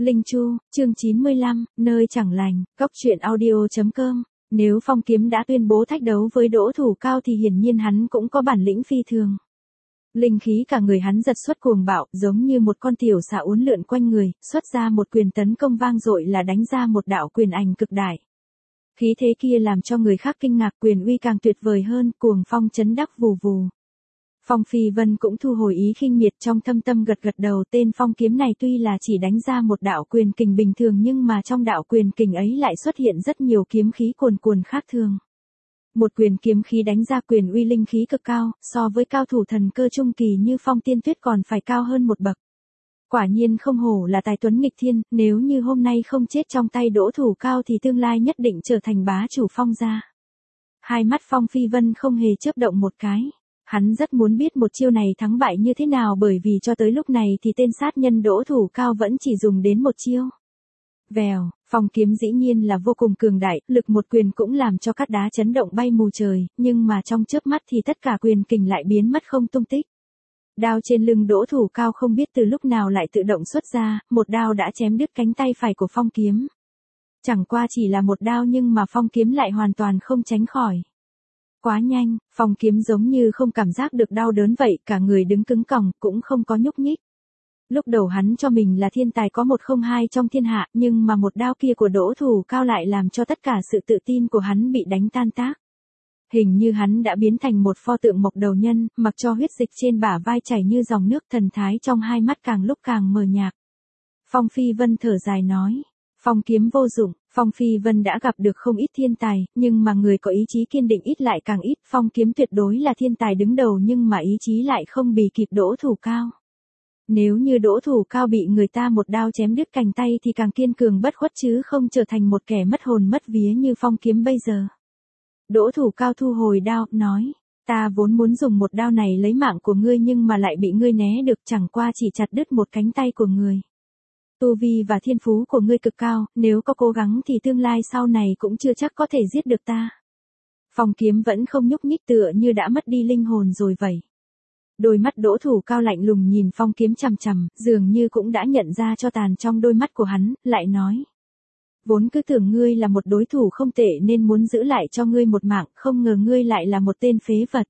Linh Chu, chương 95, nơi chẳng lành, Cốc truyện audio.com. Nếu Phong Kiếm đã tuyên bố thách đấu với Đỗ Thủ Cao thì hiển nhiên hắn cũng có bản lĩnh phi thường. Linh khí cả người hắn giật xuất cuồng bạo, giống như một con tiểu xà uốn lượn quanh người, xuất ra một quyền tấn công vang dội là đánh ra một đạo quyền ảnh cực đại. Khí thế kia làm cho người khác kinh ngạc, quyền uy càng tuyệt vời hơn, cuồng phong chấn đắc vù vù. Phong Phi Vân cũng thu hồi ý khinh miệt, trong thâm tâm gật gật đầu. Tên Phong Kiếm này tuy là chỉ đánh ra một đạo quyền kình bình thường nhưng mà trong đạo quyền kình ấy lại xuất hiện rất nhiều kiếm khí cuồn cuồn khác thường. Một quyền kiếm khí đánh ra quyền uy linh khí cực cao, so với cao thủ thần cơ trung kỳ như Phong Tiên Tuyết còn phải cao hơn một bậc. Quả nhiên không hổ là tài tuấn nghịch thiên, nếu như hôm nay không chết trong tay Đỗ Thủ Cao thì tương lai nhất định trở thành bá chủ Phong gia. Hai mắt Phong Phi Vân không hề chớp động một cái. Hắn rất muốn biết một chiêu này thắng bại như thế nào, bởi vì cho tới lúc này thì tên sát nhân Đỗ Thủ Cao vẫn chỉ dùng đến một chiêu. Vèo, Phong Kiếm dĩ nhiên là vô cùng cường đại, lực một quyền cũng làm cho cát đá chấn động bay mù trời, nhưng mà trong chớp mắt thì tất cả quyền kình lại biến mất không tung tích. Đao trên lưng Đỗ Thủ Cao không biết từ lúc nào lại tự động xuất ra, một đao đã chém đứt cánh tay phải của Phong Kiếm. Chẳng qua chỉ là một đao nhưng mà Phong Kiếm lại hoàn toàn không tránh khỏi. Quá nhanh, Phong Kiếm giống như không cảm giác được đau đớn vậy, cả người đứng cứng còng, cũng không có nhúc nhích. Lúc đầu hắn cho mình là thiên tài có 102 trong thiên hạ, nhưng mà một đao kia của Đỗ Thủ Cao lại làm cho tất cả sự tự tin của hắn bị đánh tan tác. Hình như hắn đã biến thành một pho tượng mộc đầu nhân, mặc cho huyết dịch trên bả vai chảy như dòng nước, thần thái trong hai mắt càng lúc càng mờ nhạt. Phong Phi Vân thở dài nói. Phong Kiếm vô dụng, Phong Phi Vân đã gặp được không ít thiên tài, nhưng mà người có ý chí kiên định ít lại càng ít. Phong Kiếm tuyệt đối là thiên tài đứng đầu nhưng mà ý chí lại không bì kịp Đỗ Thủ Cao. Nếu như Đỗ Thủ Cao bị người ta một đao chém đứt cánh tay thì càng kiên cường bất khuất chứ không trở thành một kẻ mất hồn mất vía như Phong Kiếm bây giờ. Đỗ Thủ Cao thu hồi đao, nói, ta vốn muốn dùng một đao này lấy mạng của ngươi nhưng mà lại bị ngươi né được, chẳng qua chỉ chặt đứt một cánh tay của người. Tu vi và thiên phú của ngươi cực cao, nếu có cố gắng thì tương lai sau này cũng chưa chắc có thể giết được ta. Phong Kiếm vẫn không nhúc nhích, tựa như đã mất đi linh hồn rồi vậy. Đôi mắt Đỗ Thủ Cao lạnh lùng nhìn Phong Kiếm chằm chằm, dường như cũng đã nhận ra cho tàn trong đôi mắt của hắn, lại nói. Vốn cứ tưởng ngươi là một đối thủ không tệ nên muốn giữ lại cho ngươi một mạng, không ngờ ngươi lại là một tên phế vật.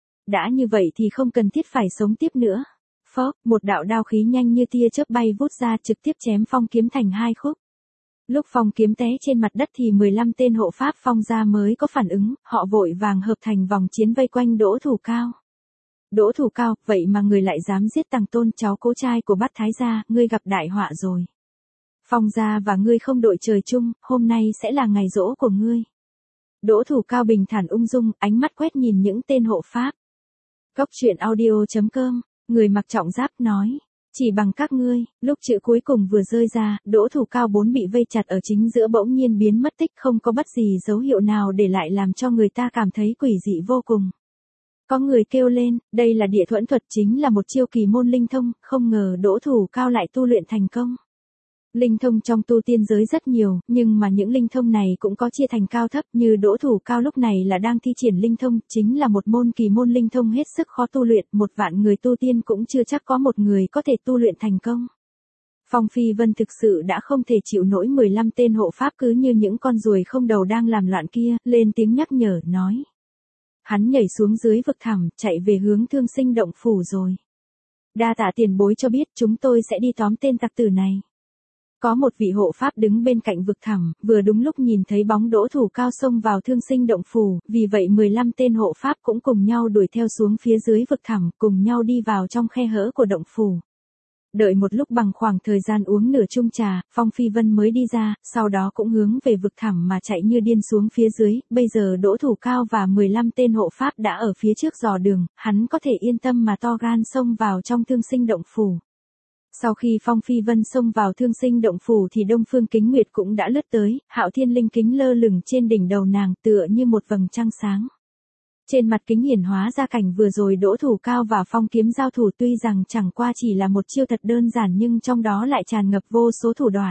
Đã như vậy thì không cần thiết phải sống tiếp nữa. Phốc, một đạo đao khí nhanh như tia chớp bay vút ra, trực tiếp chém Phong Kiếm thành hai khúc. Lúc Phong Kiếm té trên mặt đất thì 15 tên hộ pháp Phong gia mới có phản ứng, họ vội vàng hợp thành vòng chiến vây quanh Đỗ Thủ Cao. Đỗ Thủ Cao, vậy mà người lại dám giết Tằng Tôn, cháu cố trai của Bát Thái gia, ngươi gặp đại họa rồi. Phong gia và ngươi không đội trời chung, hôm nay sẽ là ngày giỗ của ngươi. Đỗ Thủ Cao bình thản ung dung, ánh mắt quét nhìn những tên hộ pháp. Cốc truyện audio.com, người mặc trọng giáp nói, chỉ bằng các ngươi. Lúc chữ cuối cùng vừa rơi ra, Đỗ Thủ Cao bốn bị vây chặt ở chính giữa bỗng nhiên biến mất tích, không có bất gì dấu hiệu nào để lại, làm cho người ta cảm thấy quỷ dị vô cùng. Có người kêu lên, đây là địa thuẫn thuật, chính là một chiêu kỳ môn linh thông, không ngờ Đỗ Thủ Cao lại tu luyện thành công. Linh thông trong tu tiên giới rất nhiều, nhưng mà những linh thông này cũng có chia thành cao thấp, như Đỗ Thủ Cao lúc này là đang thi triển linh thông, chính là một môn kỳ môn linh thông hết sức khó tu luyện, 1.000 người tu tiên cũng chưa chắc có một người có thể tu luyện thành công. Phong Phi Vân thực sự đã không thể chịu nổi 15 tên hộ pháp cứ như những con ruồi không đầu đang làm loạn kia, lên tiếng nhắc nhở, nói. Hắn nhảy xuống dưới vực thẳm, chạy về hướng Thương Sinh động phủ rồi. Đa tạ tiền bối cho biết, chúng tôi sẽ đi tóm tên tặc tử này. Có một vị hộ pháp đứng bên cạnh vực thẳm, vừa đúng lúc nhìn thấy bóng Đỗ Thủ Cao xông vào Thương Sinh động phủ, vì vậy 15 tên hộ pháp cũng cùng nhau đuổi theo xuống phía dưới vực thẳm, cùng nhau đi vào trong khe hở của động phủ. Đợi một lúc bằng khoảng thời gian uống nửa chung trà, Phong Phi Vân mới đi ra, sau đó cũng hướng về vực thẳm mà chạy như điên xuống phía dưới. Bây giờ Đỗ Thủ Cao và 15 tên hộ pháp đã ở phía trước dò đường, hắn có thể yên tâm mà to gan xông vào trong Thương Sinh động phủ. Sau khi Phong Phi Vân xông vào Thương Sinh động phủ thì Đông Phương Kính Nguyệt cũng đã lướt tới, Hạo Thiên Linh kính lơ lửng trên đỉnh đầu nàng, tựa như một vầng trăng sáng. Trên mặt kính hiển hóa ra cảnh vừa rồi Đỗ Thủ Cao và Phong Kiếm giao thủ, tuy rằng chẳng qua chỉ là một chiêu thật đơn giản nhưng trong đó lại tràn ngập vô số thủ đoạn.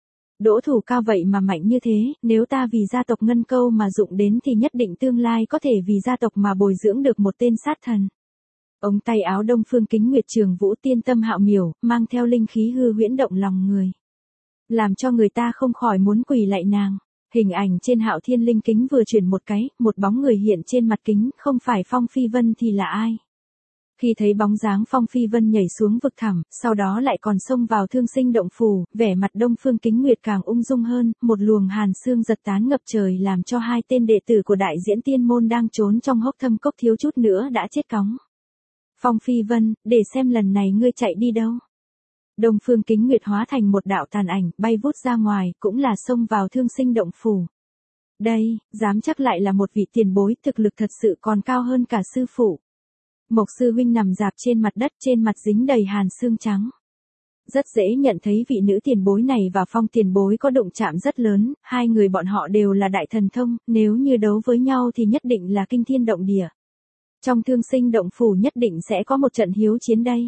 Đỗ Thủ Cao vậy mà mạnh như thế, nếu ta vì gia tộc Ngân Câu mà dụng đến thì nhất định tương lai có thể vì gia tộc mà bồi dưỡng được một tên sát thần. Ống tay áo Đông Phương Kính Nguyệt Trường Vũ tiên tâm hạo miểu, mang theo linh khí hư huyễn động lòng người. làm cho người ta không khỏi muốn quỳ lạy nàng. Hình ảnh trên Hạo Thiên Linh kính vừa chuyển một cái, một bóng người hiện trên mặt kính, không phải Phong Phi Vân thì là ai? Khi thấy bóng dáng Phong Phi Vân nhảy xuống vực thẳm, sau đó lại còn xông vào Thương Sinh Động Phủ, vẻ mặt Đông Phương Kính Nguyệt càng ung dung hơn, một luồng hàn sương giật tán ngập trời làm cho hai tên đệ tử của Đại Diễn Tiên môn đang trốn trong Hốc Thâm Cốc thiếu chút nữa đã chết cóng. Phong Phi Vân, để xem lần này ngươi chạy đi đâu. Đông Phương Kính Nguyệt hóa thành một đạo tàn ảnh, bay vút ra ngoài, cũng là xông vào Thương Sinh Động Phủ. Đây, dám chắc lại là một vị tiền bối, thực lực thật sự còn cao hơn cả sư phụ. Mộc sư huynh nằm rạp trên mặt đất, trên mặt dính đầy hàn xương trắng. Rất dễ nhận thấy vị nữ tiền bối này và Phong tiền bối có đụng chạm rất lớn, hai người bọn họ đều là đại thần thông, nếu như đấu với nhau thì nhất định là kinh thiên động địa. Trong Thương Sinh Động Phủ nhất định sẽ có một trận hiếu chiến đây.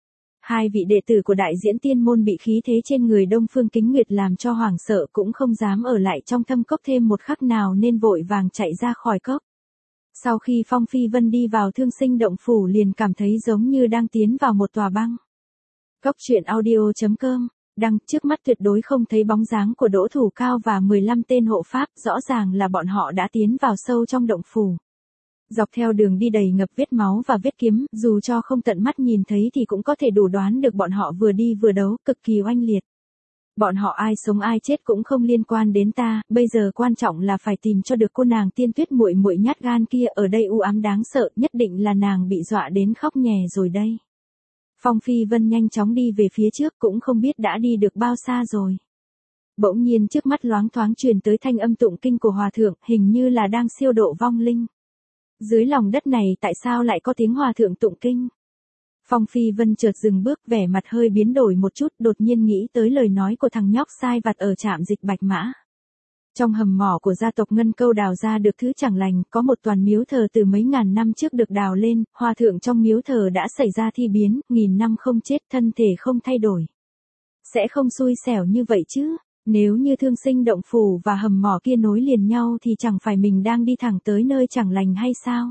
Hai vị đệ tử của Đại Diễn Tiên môn bị khí thế trên người Đông Phương Kính Nguyệt làm cho hoảng sợ, cũng không dám ở lại trong thâm cốc thêm một khắc nào nên vội vàng chạy ra khỏi cốc. Sau khi Phong Phi Vân đi vào Thương Sinh Động Phủ liền cảm thấy giống như đang tiến vào một tòa băng. Cốc truyện audio.com, đăng, trước mắt tuyệt đối không thấy bóng dáng của Đỗ Thủ Cao và 15 tên hộ pháp, rõ ràng là bọn họ đã tiến vào sâu trong động phủ. Dọc theo đường đi đầy ngập vết máu và vết kiếm, dù cho không tận mắt nhìn thấy thì cũng có thể đủ đoán được bọn họ vừa đi vừa đấu, cực kỳ oanh liệt. Bọn họ ai sống ai chết cũng không liên quan đến ta, bây giờ quan trọng là phải tìm cho được cô nàng Tiên Tuyết muội muội nhát gan kia, ở đây u ám đáng sợ, nhất định là nàng bị dọa đến khóc nhè rồi đây. Phong Phi Vân nhanh chóng đi về phía trước, cũng không biết đã đi được bao xa rồi. Bỗng nhiên trước mắt loáng thoáng truyền tới thanh âm tụng kinh của hòa thượng, hình như là đang siêu độ vong linh. Dưới lòng đất này tại sao lại có tiếng hòa thượng tụng kinh? Phong Phi Vân chợt dừng bước, vẻ mặt hơi biến đổi một chút, đột nhiên nghĩ tới lời nói của thằng nhóc sai vặt ở trạm dịch Bạch Mã. Trong hầm mỏ của gia tộc Ngân Câu đào ra được thứ chẳng lành, có một toàn miếu thờ từ mấy ngàn năm trước được đào lên, hòa thượng trong miếu thờ đã xảy ra thi biến, nghìn năm không chết, thân thể không thay đổi. Sẽ không xui xẻo như vậy chứ? Nếu như Thương Sinh Động Phủ và hầm mỏ kia nối liền nhau thì chẳng phải mình đang đi thẳng tới nơi chẳng lành hay sao?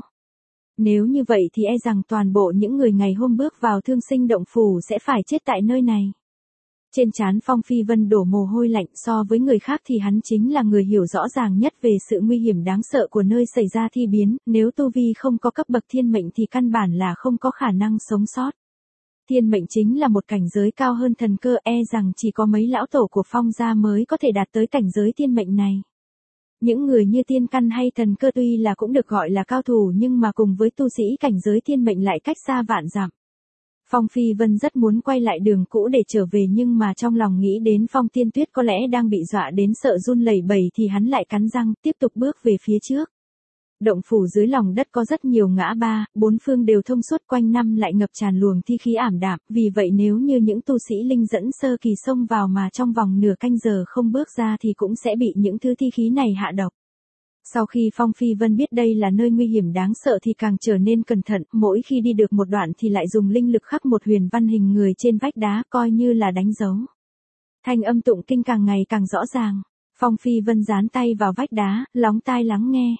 Nếu như vậy thì e rằng toàn bộ những người ngày hôm bước vào Thương Sinh Động Phủ sẽ phải chết tại nơi này. Trên trán Phong Phi Vân đổ mồ hôi lạnh, so với người khác thì hắn chính là người hiểu rõ ràng nhất về sự nguy hiểm đáng sợ của nơi xảy ra thi biến, nếu tu vi không có cấp bậc thiên mệnh thì căn bản là không có khả năng sống sót. Thiên mệnh chính là một cảnh giới cao hơn thần cơ, e rằng chỉ có mấy lão tổ của Phong gia mới có thể đạt tới cảnh giới thiên mệnh này. Những người như Tiên Căn hay Thần Cơ tuy là cũng được gọi là cao thủ nhưng mà cùng với tu sĩ cảnh giới thiên mệnh lại cách xa vạn dặm. Phong Phi Vân rất muốn quay lại đường cũ để trở về nhưng mà trong lòng nghĩ đến Phong Tiên Tuyết có lẽ đang bị dọa đến sợ run lẩy bẩy thì hắn lại cắn răng tiếp tục bước về phía trước. Động phủ dưới lòng đất có rất nhiều ngã ba, bốn phương đều thông suốt, quanh năm lại ngập tràn luồng thi khí ảm đạm, vì vậy nếu như những tu sĩ linh dẫn sơ kỳ xông vào mà trong vòng nửa canh giờ không bước ra thì cũng sẽ bị những thứ thi khí này hạ độc. Sau khi Phong Phi Vân biết đây là nơi nguy hiểm đáng sợ thì càng trở nên cẩn thận, mỗi khi đi được một đoạn thì lại dùng linh lực khắc một huyền văn hình người trên vách đá coi như là đánh dấu. Thanh âm tụng kinh càng ngày càng rõ ràng, Phong Phi Vân dán tay vào vách đá, lóng tai lắng nghe.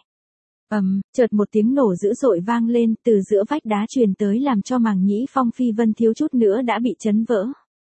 Chợt một tiếng nổ dữ dội vang lên từ giữa vách đá truyền tới làm cho màng nhĩ Phong Phi Vân thiếu chút nữa đã bị chấn vỡ.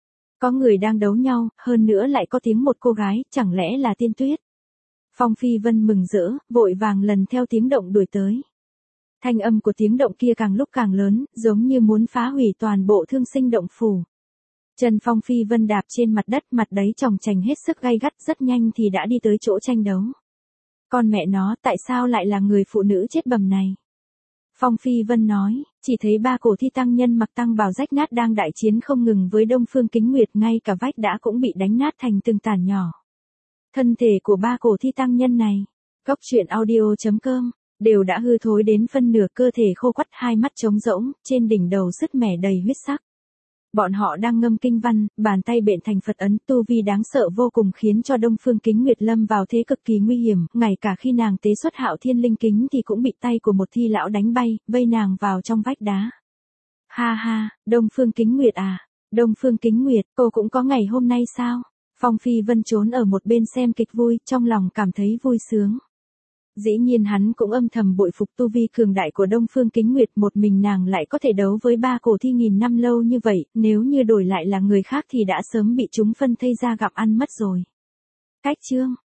Có người đang đấu nhau, hơn nữa lại có tiếng một cô gái, chẳng lẽ là Tiên Tuyết? Phong Phi Vân mừng rỡ, vội vàng lần theo tiếng động đuổi tới. Thanh âm của tiếng động kia càng lúc càng lớn, giống như muốn phá hủy toàn bộ Thương Sinh Động Phủ. Chân Phong Phi Vân đạp trên mặt đất, mặt đấy chòng chành hết sức gay gắt, rất nhanh thì đã đi tới chỗ tranh đấu. Con mẹ nó, tại sao lại là người phụ nữ chết bầm này? Phong Phi Vân nói, chỉ thấy ba cổ thi tăng nhân mặc tăng bào rách nát đang đại chiến không ngừng với Đông Phương Kính Nguyệt, ngay cả vách đá cũng bị đánh nát thành từng tàn nhỏ. Thân thể của ba cổ thi tăng nhân này, Cốc truyện audio.com, đều đã hư thối đến phân nửa, cơ thể khô quắt, hai mắt trống rỗng, trên đỉnh đầu sứt mẻ đầy huyết sắc. Bọn họ đang ngâm kinh văn, bàn tay bện thành Phật ấn, tu vi đáng sợ vô cùng khiến cho Đông Phương Kính Nguyệt lâm vào thế cực kỳ nguy hiểm, ngay cả khi nàng tế xuất Hạo Thiên Linh kính thì cũng bị tay của một thi lão đánh bay, vây nàng vào trong vách đá. Ha ha, Đông Phương Kính Nguyệt à, Đông Phương Kính Nguyệt, cô cũng có ngày hôm nay sao? Phong Phi Vân trốn ở một bên xem kịch vui, trong lòng cảm thấy vui sướng. Dĩ nhiên hắn cũng âm thầm bội phục tu vi cường đại của Đông Phương Kính Nguyệt, một mình nàng lại có thể đấu với 3 cổ thi nghìn năm lâu như vậy, nếu như đổi lại là người khác thì đã sớm bị chúng phân thây ra gặm ăn mất rồi. Cách chương